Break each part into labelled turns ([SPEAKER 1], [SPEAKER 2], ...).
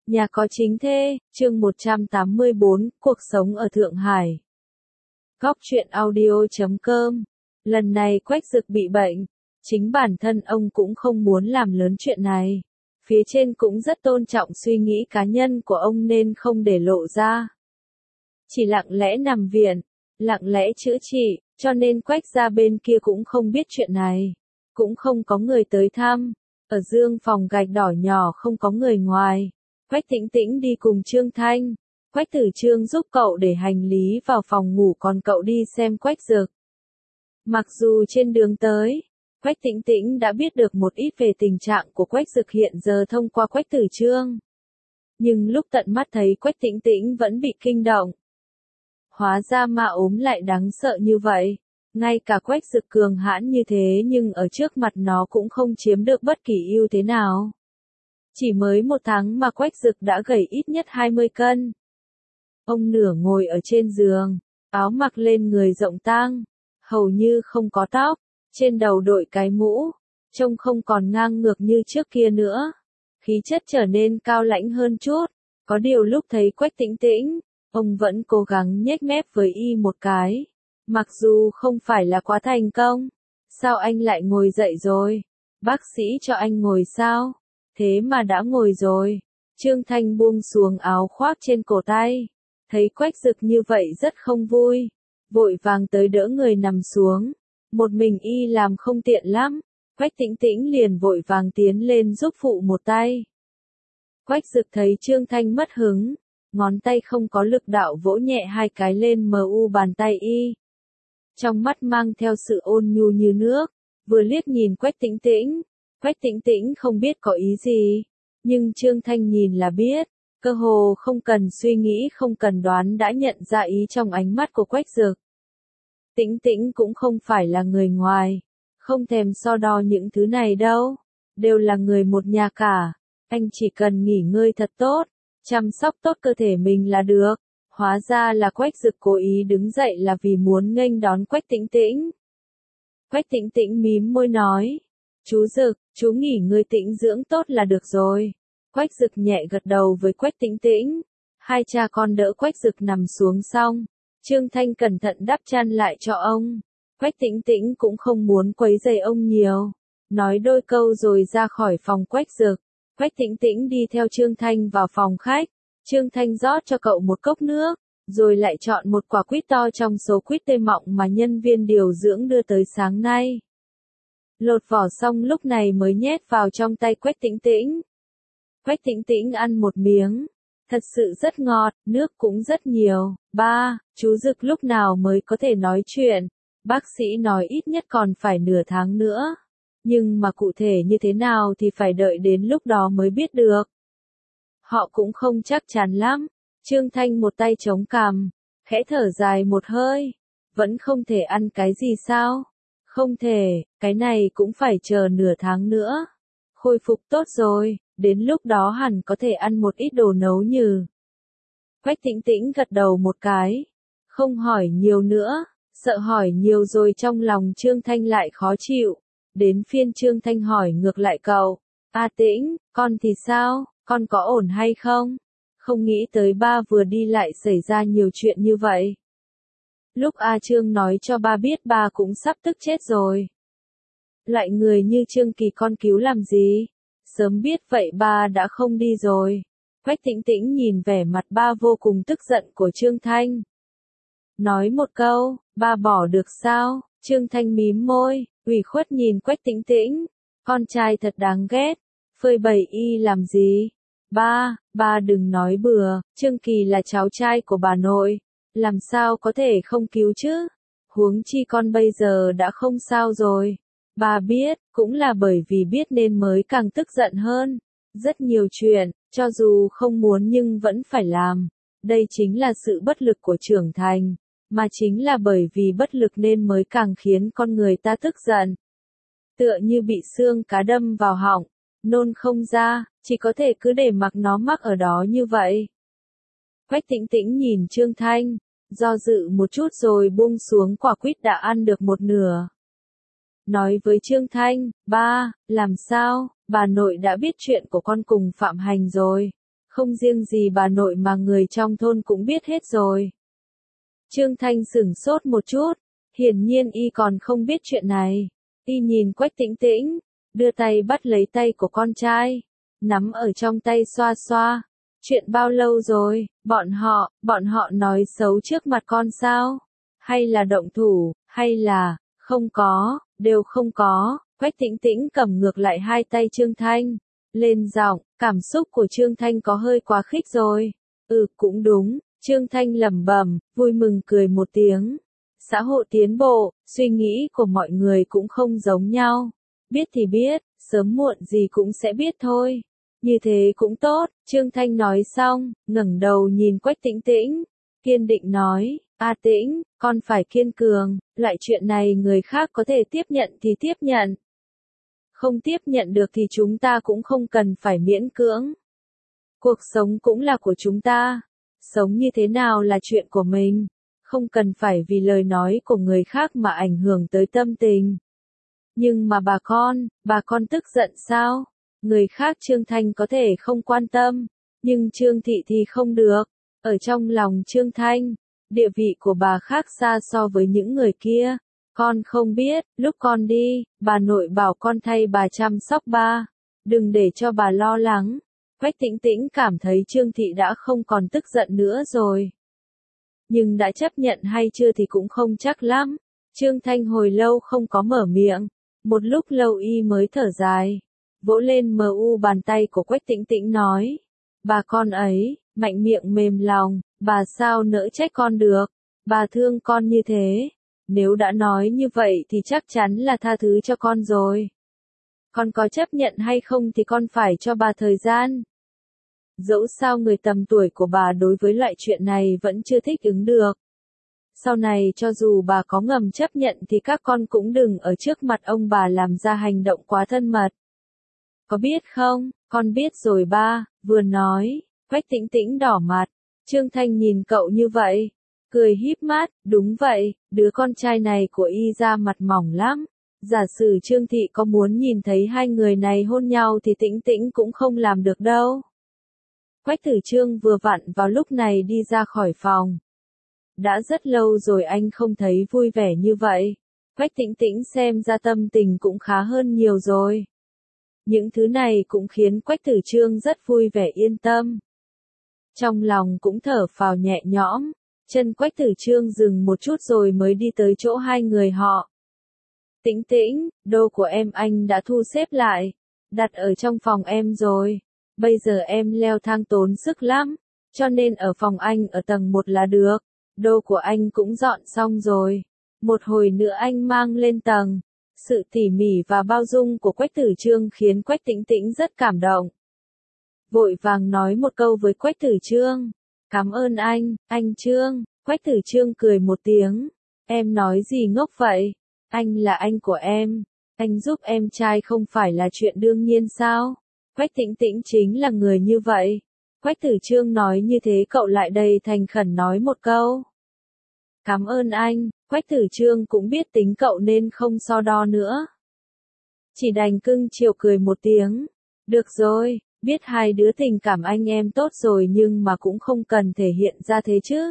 [SPEAKER 1] Nhà có chính thê, chương 184, cuộc sống ở Thượng Hải. Góc truyện audio.com. Lần này Quách Dực bị bệnh, chính bản thân ông cũng không muốn làm lớn chuyện này. Phía trên cũng rất tôn trọng suy nghĩ cá nhân của ông nên không để lộ ra. Chỉ lặng lẽ nằm viện, lặng lẽ chữa trị, cho nên Quách gia bên kia cũng không biết chuyện này. Cũng không có người tới thăm, ở dương phòng gạch đỏ nhỏ không có người ngoài. Quách Tĩnh Tĩnh đi cùng Trương Thanh. Quách Tử Trương giúp cậu để hành lý vào phòng ngủ còn cậu đi xem Quách Dực. Mặc dù trên đường tới, Quách Tĩnh Tĩnh đã biết được một ít về tình trạng của Quách Dực hiện giờ thông qua Quách Tử Trương. Nhưng lúc tận mắt thấy Quách Tĩnh Tĩnh vẫn bị kinh động. Hóa ra ma ốm lại đáng sợ như vậy. Ngay cả Quách Dực cường hãn như thế nhưng ở trước mặt nó cũng không chiếm được bất kỳ ưu thế nào. Chỉ mới 1 tháng mà Quách Dực đã gầy ít nhất 20 cân. Ông nửa ngồi ở trên giường, áo mặc lên người rộng tang, hầu như không có tóc, trên đầu đội cái mũ, trông không còn ngang ngược như trước kia nữa. Khí chất trở nên cao lãnh hơn chút, có điều lúc thấy Quách Tĩnh Tĩnh, ông vẫn cố gắng nhếch mép với y một cái. Mặc dù không phải là quá thành công. Sao anh lại ngồi dậy rồi? Bác sĩ cho anh ngồi sao? Thế mà đã ngồi rồi. Trương Thanh buông xuống áo khoác trên cổ tay. Thấy Quách Dực như vậy rất không vui. Vội vàng tới đỡ người nằm xuống. Một mình y làm không tiện lắm. Quách Tĩnh Tĩnh liền vội vàng tiến lên giúp phụ một tay. Quách Dực thấy Trương Thanh mất hứng. Ngón tay không có lực đạo vỗ nhẹ 2 cái lên mu bàn tay y. Trong mắt mang theo sự ôn nhu như nước. Vừa liếc nhìn Quách Tĩnh Tĩnh. Quách Tĩnh Tĩnh không biết có ý gì, nhưng Trương Thanh nhìn là biết, cơ hồ không cần suy nghĩ không cần đoán đã nhận ra ý trong ánh mắt của Quách Dực. Tĩnh Tĩnh cũng không phải là người ngoài, không thèm so đo những thứ này đâu, đều là người một nhà cả, anh chỉ cần nghỉ ngơi thật tốt, chăm sóc tốt cơ thể mình là được. Hóa ra là Quách Dực cố ý đứng dậy là vì muốn nghênh đón Quách Tĩnh Tĩnh. Quách Tĩnh Tĩnh mím môi nói. Chú Dực, chú nghỉ ngơi tĩnh dưỡng tốt là được rồi. Quách Dực nhẹ gật đầu với Quách Tĩnh Tĩnh. Hai cha con đỡ Quách Dực nằm xuống xong. Trương Thanh cẩn thận đắp chăn lại cho ông. Quách Tĩnh Tĩnh cũng không muốn quấy rầy ông nhiều. Nói đôi câu rồi ra khỏi phòng Quách Dực. Quách Tĩnh Tĩnh đi theo Trương Thanh vào phòng khách. Trương Thanh rót cho cậu một cốc nước. Rồi lại chọn một quả quýt to trong số quýt tươi mọng mà nhân viên điều dưỡng đưa tới sáng nay. Lột vỏ xong lúc này mới nhét vào trong tay Quách Tĩnh Tĩnh. Quách Tĩnh Tĩnh ăn một miếng. Thật sự rất ngọt, nước cũng rất nhiều. Ba, chú Dực lúc nào mới có thể nói chuyện? Bác sĩ nói ít nhất còn phải nửa tháng nữa. Nhưng mà cụ thể như thế nào thì phải đợi đến lúc đó mới biết được. Họ cũng không chắc chắn lắm. Trương Thanh một tay chống cằm, khẽ thở dài một hơi. Vẫn không thể ăn cái gì sao? Không thể, cái này cũng phải chờ nửa tháng nữa. Khôi phục tốt rồi, đến lúc đó hẳn có thể ăn một ít đồ nấu nhừ. Quách Tĩnh Tĩnh gật đầu một cái. Không hỏi nhiều nữa, sợ hỏi nhiều rồi trong lòng Trương Thanh lại khó chịu. Đến phiên Trương Thanh hỏi ngược lại cậu. A Tĩnh, con thì sao, con có ổn hay không? Không nghĩ tới ba vừa đi lại xảy ra nhiều chuyện như vậy. Lúc A Trương nói cho ba biết ba cũng sắp tức chết rồi. Loại người như Trương Kỳ con cứu làm gì? Sớm biết vậy ba đã không đi rồi. Quách Tĩnh Tĩnh nhìn vẻ mặt ba vô cùng tức giận của Trương Thanh. Nói một câu, ba bỏ được sao? Trương Thanh mím môi, ủy khuất nhìn Quách Tĩnh Tĩnh. Con trai thật đáng ghét. Phơi bày y làm gì? Ba đừng nói bừa, Trương Kỳ là cháu trai của bà nội. Làm sao có thể không cứu chứ? Huống chi con bây giờ đã không sao rồi. Bà biết, cũng là bởi vì biết nên mới càng tức giận hơn. Rất nhiều chuyện, cho dù không muốn nhưng vẫn phải làm. Đây chính là sự bất lực của trưởng thành. Mà chính là bởi vì bất lực nên mới càng khiến con người ta tức giận. Tựa như bị xương cá đâm vào họng, nôn không ra, chỉ có thể cứ để mặc nó mắc ở đó như vậy. Quách Tĩnh Tĩnh nhìn Trương Thanh, do dự một chút rồi buông xuống quả quýt đã ăn được một nửa. Nói với Trương Thanh, ba, làm sao, bà nội đã biết chuyện của con cùng Phạm Hành rồi. Không riêng gì bà nội mà người trong thôn cũng biết hết rồi. Trương Thanh sửng sốt một chút, hiển nhiên y còn không biết chuyện này. Y nhìn Quách Tĩnh Tĩnh, đưa tay bắt lấy tay của con trai, nắm ở trong tay xoa xoa. Chuyện bao lâu rồi, bọn họ nói xấu trước mặt con sao? Hay là động thủ, hay là, không có, đều không có. Quách Tĩnh Tĩnh cầm ngược lại hai tay Trương Thanh, lên giọng, cảm xúc của Trương Thanh có hơi quá khích rồi. Cũng đúng, Trương Thanh lẩm bẩm, vui mừng cười một tiếng. Xã hội tiến bộ, suy nghĩ của mọi người cũng không giống nhau. Biết thì biết, sớm muộn gì cũng sẽ biết thôi. Như thế cũng tốt, Trương Thanh nói xong, ngẩng đầu nhìn Quách Tĩnh Tĩnh, kiên định nói, A Tĩnh, con phải kiên cường, loại chuyện này người khác có thể tiếp nhận thì tiếp nhận. Không tiếp nhận được thì chúng ta cũng không cần phải miễn cưỡng. Cuộc sống cũng là của chúng ta, sống như thế nào là chuyện của mình, không cần phải vì lời nói của người khác mà ảnh hưởng tới tâm tình. Nhưng mà bà con tức giận sao? Người khác Trương Thanh có thể không quan tâm, nhưng Trương Thị thì không được. Ở trong lòng Trương Thanh, địa vị của bà khác xa so với những người kia. Con không biết, lúc con đi, bà nội bảo con thay bà chăm sóc ba, đừng để cho bà lo lắng. Quách Tĩnh Tĩnh cảm thấy Trương Thị đã không còn tức giận nữa rồi. Nhưng đã chấp nhận hay chưa thì cũng không chắc lắm. Trương Thanh hồi lâu không có mở miệng, một lúc lâu y mới thở dài, vỗ lên bàn tay của Quách Tĩnh Tĩnh nói, bà con ấy, mạnh miệng mềm lòng, bà sao nỡ trách con được, bà thương con như thế, nếu đã nói như vậy thì chắc chắn là tha thứ cho con rồi. Con có chấp nhận hay không thì con phải cho bà thời gian. Dẫu sao người tầm tuổi của bà đối với loại chuyện này vẫn chưa thích ứng được. Sau này cho dù bà có ngầm chấp nhận thì các con cũng đừng ở trước mặt ông bà làm ra hành động quá thân mật. Có biết không, con biết rồi ba, vừa nói, Quách Tĩnh Tĩnh đỏ mặt, Trương Thanh nhìn cậu như vậy, cười híp mắt, đúng vậy, đứa con trai này của y ra mặt mỏng lắm. Giả sử Trương Thị có muốn nhìn thấy hai người này hôn nhau thì Tĩnh Tĩnh cũng không làm được đâu. Quách Tử Trương vừa vặn vào lúc này đi ra khỏi phòng. Đã rất lâu rồi anh không thấy vui vẻ như vậy. Quách Tĩnh Tĩnh xem ra tâm tình cũng khá hơn nhiều rồi. Những thứ này cũng khiến Quách Tử Trương rất vui vẻ yên tâm. Trong lòng cũng thở phào nhẹ nhõm, chân Quách Tử Trương dừng một chút rồi mới đi tới chỗ hai người họ. Tĩnh Tĩnh, đồ của em anh đã thu xếp lại, đặt ở trong phòng em rồi. Bây giờ em leo thang tốn sức lắm, cho nên ở phòng anh ở tầng 1 là được. Đồ của anh cũng dọn xong rồi. Một hồi nữa anh mang lên tầng. Sự tỉ mỉ và bao dung của Quách Tử Trương khiến Quách Tĩnh Tĩnh rất cảm động. Vội vàng nói một câu với Quách Tử Trương. Cảm ơn anh Trương. Quách Tử Trương cười một tiếng. Em nói gì ngốc vậy? Anh là anh của em. Anh giúp em trai không phải là chuyện đương nhiên sao? Quách Tĩnh Tĩnh chính là người như vậy. Quách Tử Trương nói như thế cậu lại đầy thành khẩn nói một câu. Cảm ơn anh, Quách Tử Trương cũng biết tính cậu nên không so đo nữa. Chỉ đành cưng chiều cười một tiếng. Được rồi, biết hai đứa tình cảm anh em tốt rồi nhưng mà cũng không cần thể hiện ra thế chứ.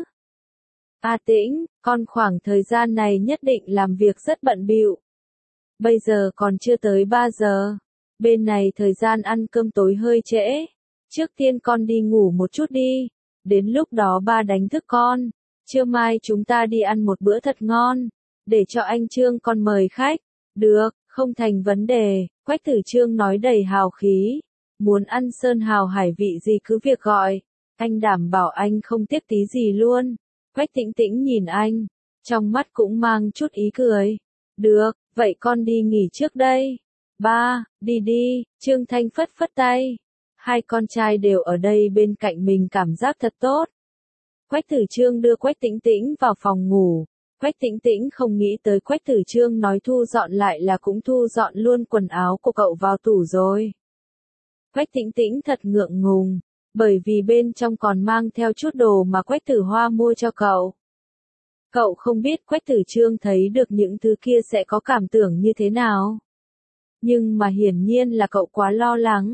[SPEAKER 1] A Tĩnh, con khoảng thời gian này nhất định làm việc rất bận bịu. Bây giờ còn chưa tới 3 giờ. Bên này thời gian ăn cơm tối hơi trễ. Trước tiên con đi ngủ một chút đi. Đến lúc đó ba đánh thức con. Trưa mai chúng ta đi ăn một bữa thật ngon. Để cho anh Trương con mời khách. Được, không thành vấn đề. Quách Tử Trương nói đầy hào khí. Muốn ăn sơn hào hải vị gì cứ việc gọi. Anh đảm bảo anh không tiếc tí gì luôn. Quách Tĩnh Tĩnh nhìn anh. Trong mắt cũng mang chút ý cười. Được, vậy con đi nghỉ trước đây. Ba, đi đi, Trương Thanh phất phất tay. Hai con trai đều ở đây bên cạnh mình cảm giác thật tốt. Quách Tử Trương đưa Quách Tĩnh Tĩnh vào phòng ngủ. Quách Tĩnh Tĩnh không nghĩ tới Quách Tử Trương nói thu dọn lại là cũng thu dọn luôn quần áo của cậu vào tủ rồi. Quách Tĩnh Tĩnh thật ngượng ngùng, bởi vì bên trong còn mang theo chút đồ mà Quách Tử Hoa mua cho cậu. Cậu không biết Quách Tử Trương thấy được những thứ kia sẽ có cảm tưởng như thế nào. Nhưng mà hiển nhiên là cậu quá lo lắng.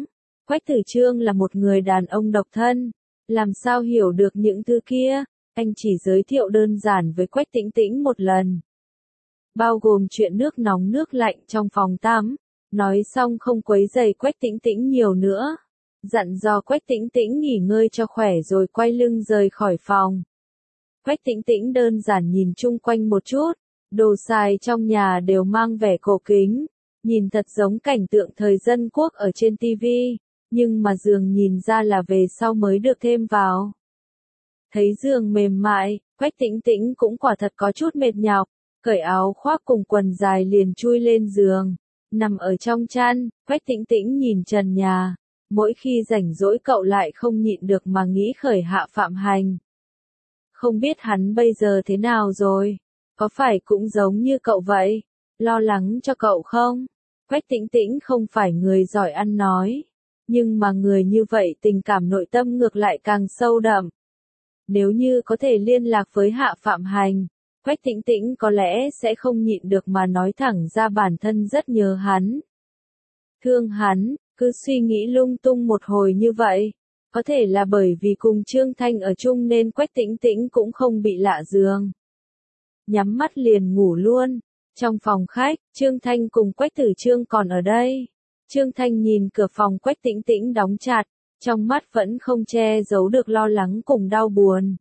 [SPEAKER 1] Quách Tử Trương là một người đàn ông độc thân, làm sao hiểu được những thứ kia, anh chỉ giới thiệu đơn giản với Quách Tĩnh Tĩnh một lần. Bao gồm chuyện nước nóng nước lạnh trong phòng tắm, nói xong không quấy rầy Quách Tĩnh Tĩnh nhiều nữa. Dặn dò Quách Tĩnh Tĩnh nghỉ ngơi cho khỏe rồi quay lưng rời khỏi phòng. Quách Tĩnh Tĩnh đơn giản nhìn chung quanh một chút, đồ xài trong nhà đều mang vẻ cổ kính, nhìn thật giống cảnh tượng thời dân quốc ở trên TV, nhưng mà giường nhìn ra là về sau mới được thêm vào. Thấy giường mềm mại, Quách Tĩnh Tĩnh cũng quả thật có chút mệt nhọc, cởi áo khoác cùng quần dài liền chui lên giường, nằm ở trong chăn, Quách Tĩnh Tĩnh nhìn trần nhà. Mỗi khi rảnh rỗi cậu lại không nhịn được mà nghĩ khởi Hạ Phạm Hành. Không biết hắn bây giờ thế nào rồi? Có phải cũng giống như cậu vậy? Lo lắng cho cậu không? Quách Tĩnh Tĩnh không phải người giỏi ăn nói. Nhưng mà người như vậy tình cảm nội tâm ngược lại càng sâu đậm. Nếu như có thể liên lạc với Hạ Phạm Hành, Quách Tĩnh Tĩnh có lẽ sẽ không nhịn được mà nói thẳng ra bản thân rất nhớ hắn. Thương hắn. Cứ suy nghĩ lung tung một hồi như vậy, có thể là bởi vì cùng Trương Thanh ở chung nên Quách Tĩnh Tĩnh cũng không bị lạ giường. Nhắm mắt liền ngủ luôn. Trong phòng khách, Trương Thanh cùng Quách Tử Trương còn ở đây. Trương Thanh nhìn cửa phòng Quách Tĩnh Tĩnh đóng chặt, trong mắt vẫn không che giấu được lo lắng cùng đau buồn.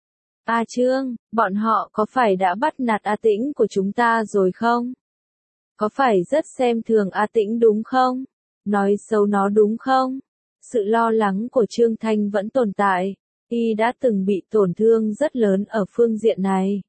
[SPEAKER 1] A Trương, bọn họ có phải đã bắt nạt A Tĩnh của chúng ta rồi không? Có phải rất xem thường A Tĩnh đúng không? Nói xấu nó đúng không? Sự lo lắng của Trương Thanh vẫn tồn tại, y đã từng bị tổn thương rất lớn ở phương diện này.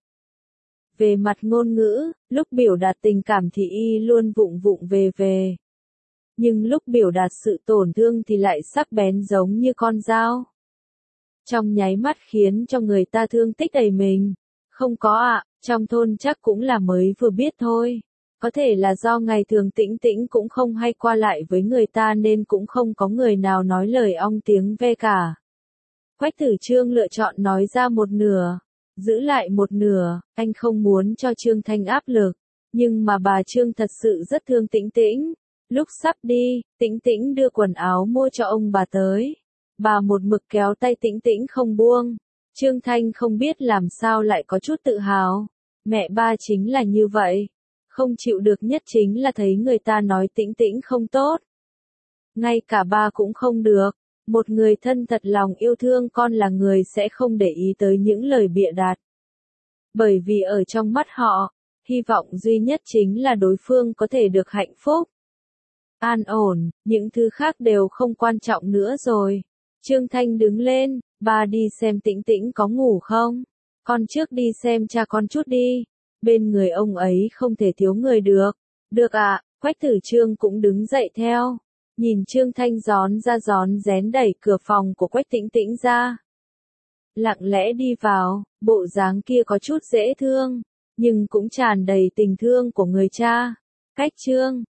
[SPEAKER 1] Về mặt ngôn ngữ, lúc biểu đạt tình cảm thì y luôn vụng vụng về. Nhưng lúc biểu đạt sự tổn thương thì lại sắc bén giống như con dao. Trong nháy mắt khiến cho người ta thương tích đầy mình. Không có ạ, trong thôn chắc cũng là mới vừa biết thôi. Có thể là do ngày thường Tĩnh Tĩnh cũng không hay qua lại với người ta nên cũng không có người nào nói lời ong tiếng ve cả. Quách Tử Trương lựa chọn nói ra một nửa, giữ lại một nửa, anh không muốn cho Trương Thanh áp lực, nhưng mà bà Trương thật sự rất thương Tĩnh Tĩnh. Lúc sắp đi, Tĩnh Tĩnh đưa quần áo mua cho ông bà tới. Bà một mực kéo tay Tĩnh Tĩnh không buông. Trương Thanh không biết làm sao lại có chút tự hào. Mẹ ba chính là như vậy. Không chịu được nhất chính là thấy người ta nói Tĩnh Tĩnh không tốt. Ngay cả ba cũng không được. Một người thân thật lòng yêu thương con là người sẽ không để ý tới những lời bịa đặt. Bởi vì ở trong mắt họ, hy vọng duy nhất chính là đối phương có thể được hạnh phúc. An ổn, những thứ khác đều không quan trọng nữa rồi. Trương Thanh đứng lên, ba đi xem Tĩnh Tĩnh có ngủ không? Con trước đi xem cha con chút đi. Bên người ông ấy không thể thiếu người được. Được ạ, Quách Tử Trương cũng đứng dậy theo. Nhìn Trương Thanh gión ra gión rén đẩy cửa phòng của Quách Tĩnh Tĩnh ra. Lặng lẽ đi vào, bộ dáng kia có chút dễ thương, nhưng cũng tràn đầy tình thương của người cha. Cách Trương,